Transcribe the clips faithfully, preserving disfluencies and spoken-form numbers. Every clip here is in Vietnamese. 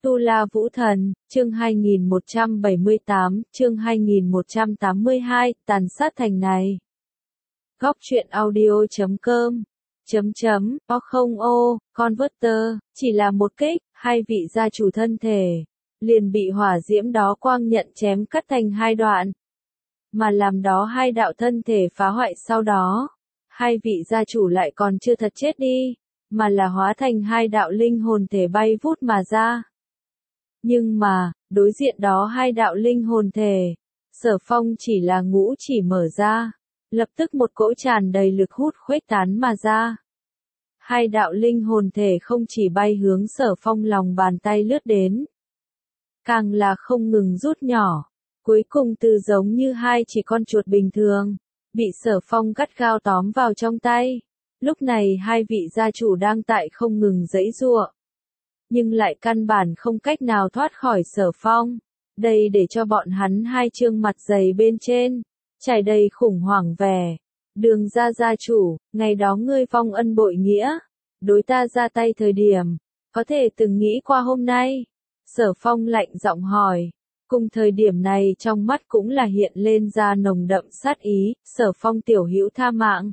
Tu La Vũ Thần, chương hai nghìn một trăm bảy mươi tám, chương hai nghìn một trăm tám mươi hai, tàn sát thành này. Góc truyện audio chấm com, chấm chấm, o không ô, converter, chỉ là một kích, hai vị gia chủ thân thể, liền bị hỏa diễm đó quang nhận chém cắt thành hai đoạn. Mà làm đó hai đạo thân thể phá hoại sau đó, hai vị gia chủ lại còn chưa thật chết đi, mà là hóa thành hai đạo linh hồn thể bay vút mà ra. Nhưng mà, đối diện đó hai đạo linh hồn thể, Sở Phong chỉ là ngũ chỉ mở ra, lập tức một cỗ tràn đầy lực hút khuếch tán mà ra. Hai đạo linh hồn thể không chỉ bay hướng Sở Phong lòng bàn tay lướt đến, càng là không ngừng rút nhỏ, cuối cùng từ giống như hai chỉ con chuột bình thường, bị Sở Phong gắt gao tóm vào trong tay. Lúc này hai vị gia chủ đang tại không ngừng giãy giụa, nhưng lại căn bản không cách nào thoát khỏi Sở Phong. Đây để cho bọn hắn hai trương mặt dày bên trên trải đầy khủng hoảng vẻ. Đường gia gia chủ, ngày đó ngươi vong ân bội nghĩa, đối ta ra tay thời điểm, có thể từng nghĩ qua hôm nay? Sở Phong lạnh giọng hỏi. Cùng thời điểm này trong mắt cũng là hiện lên ra nồng đậm sát ý. Sở Phong tiểu hữu tha mạng.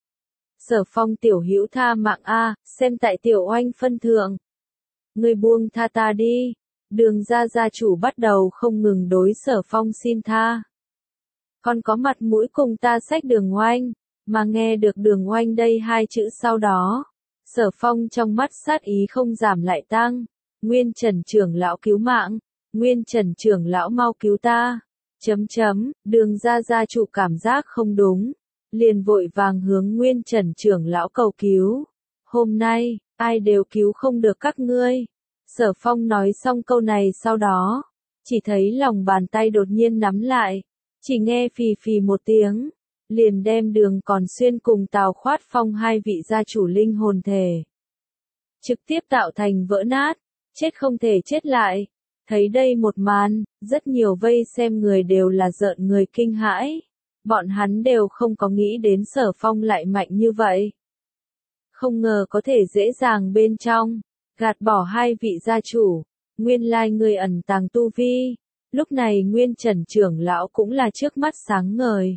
Sở Phong tiểu hữu tha mạng a, xem tại tiểu oanh phân thượng, ngươi buông tha ta đi. Đường gia gia chủ bắt đầu không ngừng đối Sở Phong xin tha. Còn có mặt mũi cùng ta xách Đường Oanh, mà nghe được Đường Oanh đây hai chữ sau đó, Sở Phong trong mắt sát ý không giảm lại tăng. Nguyên Trần trưởng lão cứu mạng, Nguyên Trần trưởng lão mau cứu ta. Chấm chấm, Đường gia gia chủ cảm giác không đúng, liền vội vàng hướng Nguyên Trần trưởng lão cầu cứu. Hôm nay, ai đều cứu không được các ngươi. Sở Phong nói xong câu này sau đó, chỉ thấy lòng bàn tay đột nhiên nắm lại, chỉ nghe phì phì một tiếng, liền đem Đường Còn Xuyên cùng Tào Khoát Phong hai vị gia chủ linh hồn thể trực tiếp tạo thành vỡ nát, chết không thể chết lại. Thấy đây một màn, rất nhiều vây xem người đều là rợn người kinh hãi. Bọn hắn đều không có nghĩ đến Sở Phong lại mạnh như vậy. Không ngờ có thể dễ dàng bên trong gạt bỏ hai vị gia chủ. Nguyên lai người ẩn tàng tu vi. Lúc này Nguyên Trần trưởng lão cũng là trước mắt sáng ngời.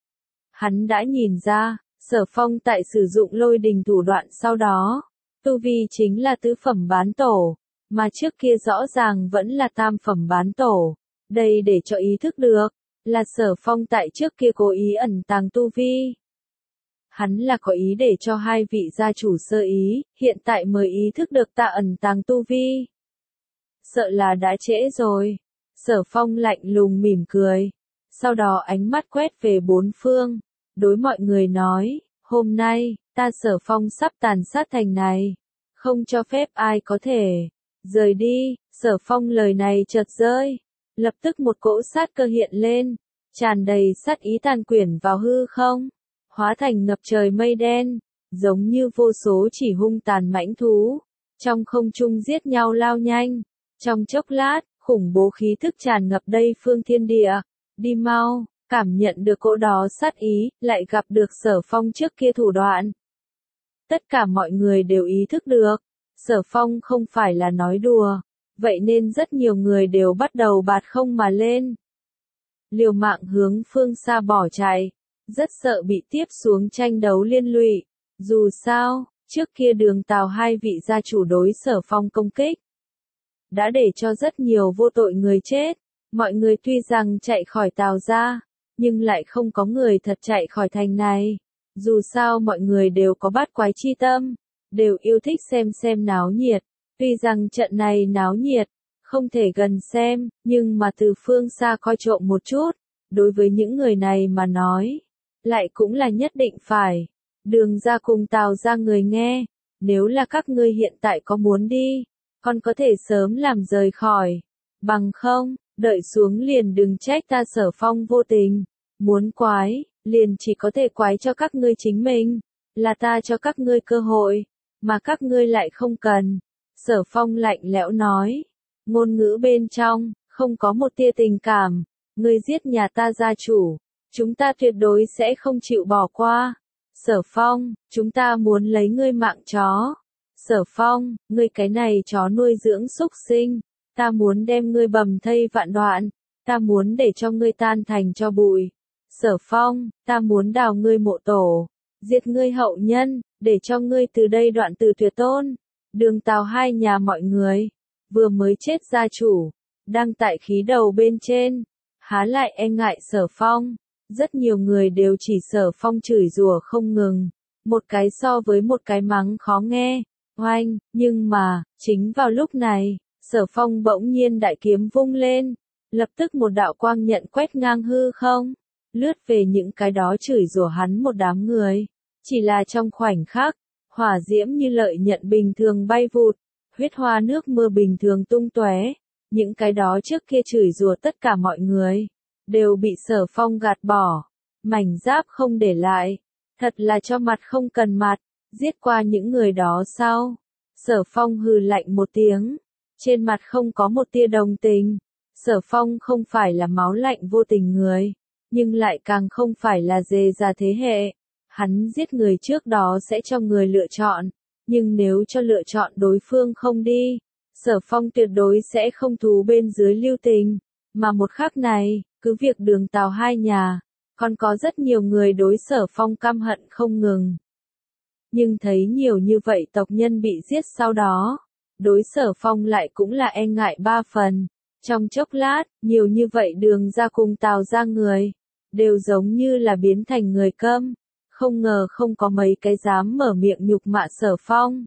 Hắn đã nhìn ra, Sở Phong tại sử dụng lôi đình thủ đoạn sau đó, tu vi chính là tứ phẩm bán tổ, mà trước kia rõ ràng vẫn là tam phẩm bán tổ. Đây để cho ý thức được, là Sở Phong tại trước kia cố ý ẩn tàng tu vi. Hắn là có ý để cho hai vị gia chủ sơ ý, hiện tại mới ý thức được ta ẩn tàng tu vi. Sợ là đã trễ rồi. Sở Phong lạnh lùng mỉm cười, sau đó ánh mắt quét về bốn phương, đối mọi người nói, hôm nay, ta Sở Phong sắp tàn sát thành này, không cho phép ai có thể rời đi. Sở Phong lời này chợt rơi, lập tức một cỗ sát cơ hiện lên, tràn đầy sát ý tàn quyển vào hư không, hóa thành ngập trời mây đen, giống như vô số chỉ hung tàn mãnh thú, trong không trung giết nhau lao nhanh. Trong chốc lát, khủng bố khí thức tràn ngập đây phương thiên địa. Đi mau, cảm nhận được cỗ đó sát ý, lại gặp được Sở Phong trước kia thủ đoạn. Tất cả mọi người đều ý thức được, Sở Phong không phải là nói đùa, vậy nên rất nhiều người đều bắt đầu bạt không mà lên. Liều mạng hướng phương xa bỏ chạy, rất sợ bị tiếp xuống tranh đấu liên lụy. Dù sao, trước kia Đường Tào hai vị gia chủ đối Sở Phong công kích, đã để cho rất nhiều vô tội người chết. Mọi người tuy rằng chạy khỏi Tào gia, nhưng lại không có người thật chạy khỏi thành này. Dù sao mọi người đều có bát quái chi tâm, đều yêu thích xem xem náo nhiệt. Tuy rằng trận này náo nhiệt, không thể gần xem, nhưng mà từ phương xa coi trộm một chút, đối với những người này mà nói, lại cũng là nhất định phải. Đường gia cùng Tào gia người nghe, nếu là các ngươi hiện tại có muốn đi, còn có thể sớm làm rời khỏi. Bằng không, đợi xuống liền đừng trách ta Sở Phong vô tình. Muốn quái, liền chỉ có thể quái cho các ngươi chính mình. Là ta cho các ngươi cơ hội, mà các ngươi lại không cần. Sở Phong lạnh lẽo nói. Ngôn ngữ bên trong, không có một tia tình cảm. Ngươi giết nhà ta gia chủ, chúng ta tuyệt đối sẽ không chịu bỏ qua. Sở Phong, chúng ta muốn lấy ngươi mạng chó. Sở Phong, ngươi cái này chó nuôi dưỡng súc sinh, Ta muốn đem ngươi bầm thây vạn đoạn, ta muốn để cho ngươi tan thành cho bụi. Sở Phong, ta muốn đào ngươi mộ tổ, diệt ngươi hậu nhân, để cho ngươi từ đây đoạn từ tuyệt tôn. Đường Tào hai nhà mọi người, vừa mới chết gia chủ, đang tại khí đầu bên trên, há lại e ngại Sở Phong. Rất nhiều người đều chỉ Sở Phong chửi rủa không ngừng, một cái so với một cái mắng khó nghe, oanh, nhưng mà, chính vào lúc này, Sở Phong bỗng nhiên đại kiếm vung lên, lập tức một đạo quang nhận quét ngang hư không, lướt về những cái đó chửi rủa hắn một đám người. Chỉ là trong khoảnh khắc, hỏa diễm như lợi nhận bình thường bay vụt, huyết hoa nước mưa bình thường tung tóe, những cái đó trước kia chửi rủa tất cả mọi người, đều bị Sở Phong gạt bỏ, mảnh giáp không để lại, thật là cho mặt không cần mặt, giết qua những người đó sau. Sở Phong hừ lạnh một tiếng, trên mặt không có một tia đồng tình. Sở Phong không phải là máu lạnh vô tình người, nhưng lại càng không phải là dề già thế hệ. Hắn giết người trước đó sẽ cho người lựa chọn, nhưng nếu cho lựa chọn đối phương không đi, Sở Phong tuyệt đối sẽ không thú bên dưới lưu tình. Mà một khắc này, cứ việc Đường Tào hai nhà, còn có rất nhiều người đối Sở Phong căm hận không ngừng. Nhưng thấy nhiều như vậy tộc nhân bị giết sau đó, đối Sở Phong lại cũng là e ngại ba phần. Trong chốc lát, nhiều như vậy Đường ra cùng Tào ra người, đều giống như là biến thành người câm. Không ngờ không có mấy cái dám mở miệng nhục mạ Sở Phong.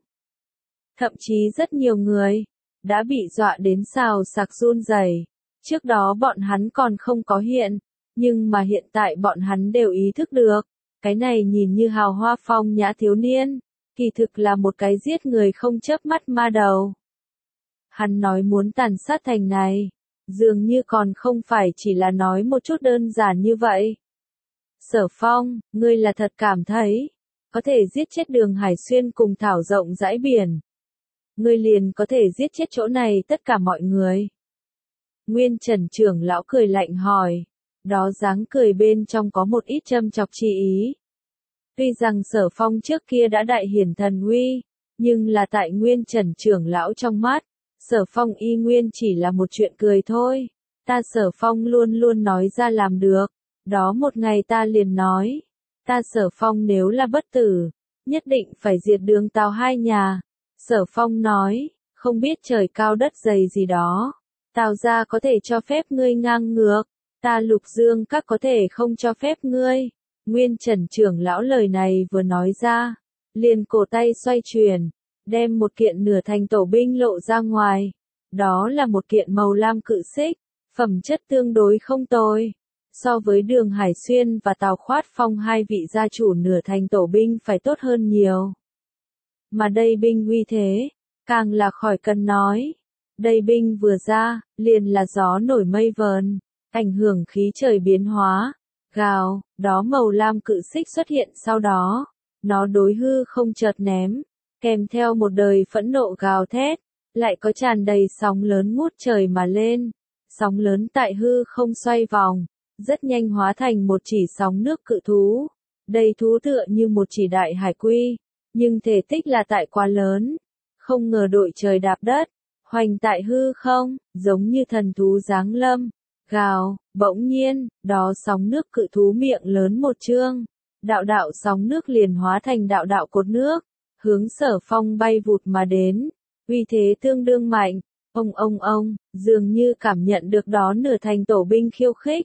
Thậm chí rất nhiều người, đã bị dọa đến xào sạc run rẩy. Trước đó bọn hắn còn không có hiện, nhưng mà hiện tại bọn hắn đều ý thức được. Cái này nhìn như hào hoa phong nhã thiếu niên, kỳ thực là một cái giết người không chớp mắt ma đầu. Hắn nói muốn tàn sát thành này, dường như còn không phải chỉ là nói một chút đơn giản như vậy. Sở Phong, ngươi là thật cảm thấy, có thể giết chết Đường Hải Xuyên cùng thảo rộng dãi biển. Ngươi liền có thể giết chết chỗ này tất cả mọi người. Nguyên Trần trưởng lão cười lạnh hỏi, đó dáng cười bên trong có một ít châm chọc chi ý. Tuy rằng Sở Phong trước kia đã đại hiển thần uy, nhưng là tại Nguyên Trần trưởng lão trong mắt, Sở Phong y nguyên chỉ là một chuyện cười thôi. Ta Sở Phong luôn luôn nói ra làm được. Đó một ngày ta liền nói, ta Sở Phong nếu là bất tử, nhất định phải diệt Đường Tào hai nhà. Sở Phong nói, không biết trời cao đất dày gì đó, Tào gia có thể cho phép ngươi ngang ngược, ta Lục Dương các có thể không cho phép ngươi. Nguyên Trần trưởng lão lời này vừa nói ra, liền cổ tay xoay chuyển, đem một kiện nửa thành tổ binh lộ ra ngoài. Đó là một kiện màu lam cự xích, phẩm chất tương đối không tồi. So với Đường Hải Xuyên và Tào Khoát Phong hai vị gia chủ nửa thành tổ binh phải tốt hơn nhiều. Mà đây binh uy thế, càng là khỏi cần nói. Đây binh vừa ra, liền là gió nổi mây vờn, ảnh hưởng khí trời biến hóa. Gào, đó màu lam cự xích xuất hiện sau đó, nó đối hư không chợt ném, kèm theo một đời phẫn nộ gào thét, lại có tràn đầy sóng lớn ngút trời mà lên. Sóng lớn tại hư không xoay vòng, rất nhanh hóa thành một chỉ sóng nước cự thú. Đây thú tựa như một chỉ đại hải quy, nhưng thể tích là tại quá lớn, không ngờ đội trời đạp đất, hoành tại hư không, giống như thần thú giáng lâm. Gào, bỗng nhiên, đó sóng nước cự thú miệng lớn một trương, đạo đạo sóng nước liền hóa thành đạo đạo cột nước, hướng Sở Phong bay vụt mà đến, uy thế tương đương mạnh. Ông ông ông, dường như cảm nhận được đó nửa thành tổ binh khiêu khích.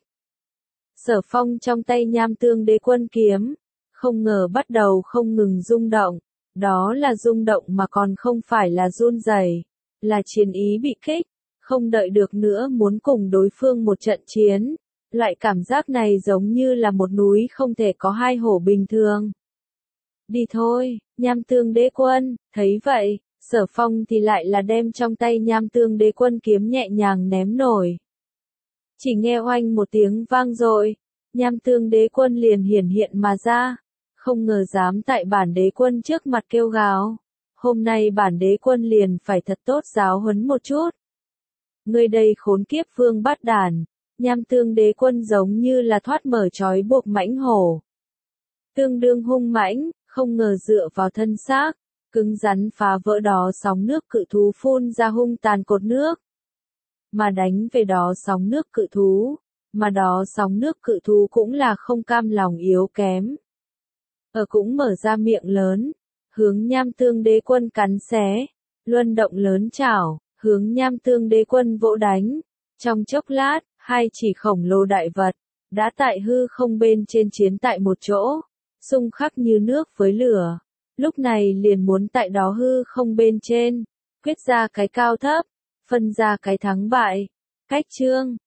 Sở Phong trong tay Nham Tương Đế Quân kiếm, không ngờ bắt đầu không ngừng rung động, đó là rung động mà còn không phải là run rẩy, là chiến ý bị kích, không đợi được nữa muốn cùng đối phương một trận chiến. Loại cảm giác này giống như là một núi không thể có hai hổ bình thường. Đi thôi, Nham Tương Đế Quân, thấy vậy, Sở Phong thì lại là đem trong tay Nham Tương Đế Quân kiếm nhẹ nhàng ném nổi. Chỉ nghe oanh một tiếng vang dội, Nham Tương Đế Quân liền hiển hiện mà ra, không ngờ dám tại bản đế quân trước mặt kêu gào. Hôm nay bản đế quân liền phải thật tốt giáo huấn một chút. Ngươi đây khốn kiếp vương bát đàn, Nham Tương Đế Quân giống như là thoát mở trói buộc mãnh hổ. Tương đương hung mãnh, không ngờ dựa vào thân xác, cứng rắn phá vỡ đó sóng nước cự thú phun ra hung tàn cột nước. mà đánh về đó sóng nước cự thú, mà đó sóng nước cự thú cũng là không cam lòng yếu kém. Ở cũng mở ra miệng lớn, hướng Nham Tương Đế Quân cắn xé, luân động lớn chảo, hướng Nham Tương Đế Quân vỗ đánh. Trong chốc lát, hai chỉ khổng lồ đại vật, đã tại hư không bên trên chiến tại một chỗ, xung khắc như nước với lửa. Lúc này liền muốn tại đó hư không bên trên, quyết ra cái cao thấp, phân ra cái thắng bại. Cách chương